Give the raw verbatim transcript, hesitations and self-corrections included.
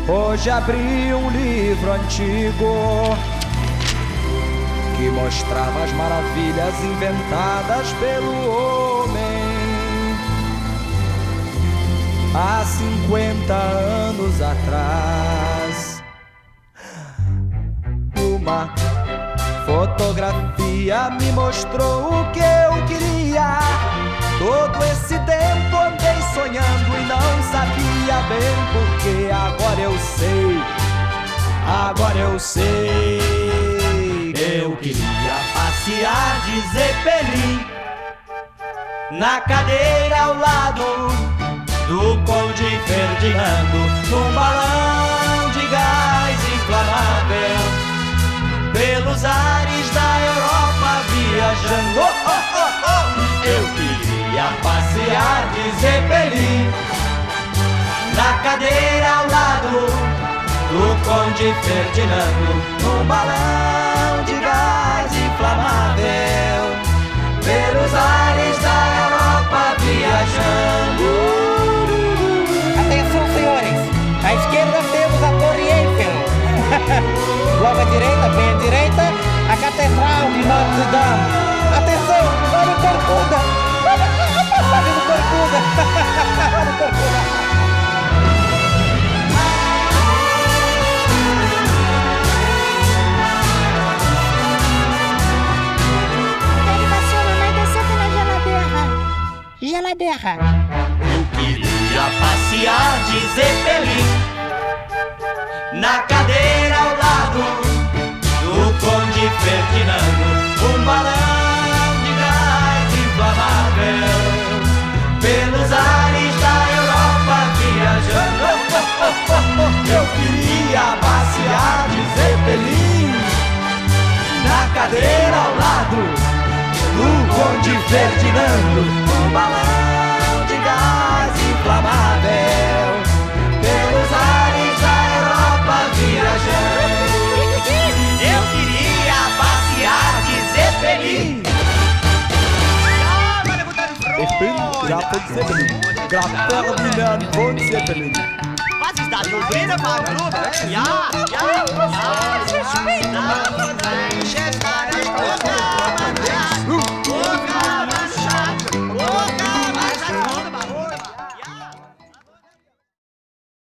Hoje abri um livro antigo que mostrava as maravilhas inventadas pelo homem há cinquenta anos atrás. Uma fotografia me mostrou o que eu queria. Todo esse tempo andei sonhando e não sabia bem porque. Agora eu sei, agora eu sei. Eu queria passear de Zeppelin na cadeira ao lado do Conde Ferdinando, num balão de gás inflamável pelos ares da Europa viajando. Oh, oh, oh, oh. Eu queria passear de Zeppelin na cadeira ao lado do Conde Ferdinando, num balão de gás inflamável pelos ares da Europa viajando. Atenção, senhores, à esquerda temos a Torre Eiffel. Logo à direita, bem à direita, a Catedral de Notre Dame. Atenção, olha o Corcunda. Olha a passagem do Corcunda. Olha o Corcunda. Geladeira. Eu queria passear de Zeppelin na cadeira ao lado do Conde Ferdinando, um balão de gás inflamável pelos ares da Europa viajando. Oh, oh, oh, oh. Eu queria passear de Zeppelin na cadeira ao lado do Conde Ferdinando, um balão de gás inflamável pelos ares da Europa viajando. Eu queria passear de Zeppelin. Ich bin Graf von Zeppelin. Graf Ferdinand von Zeppelin. Was ist das für eine Frage? Ja, ja, ja.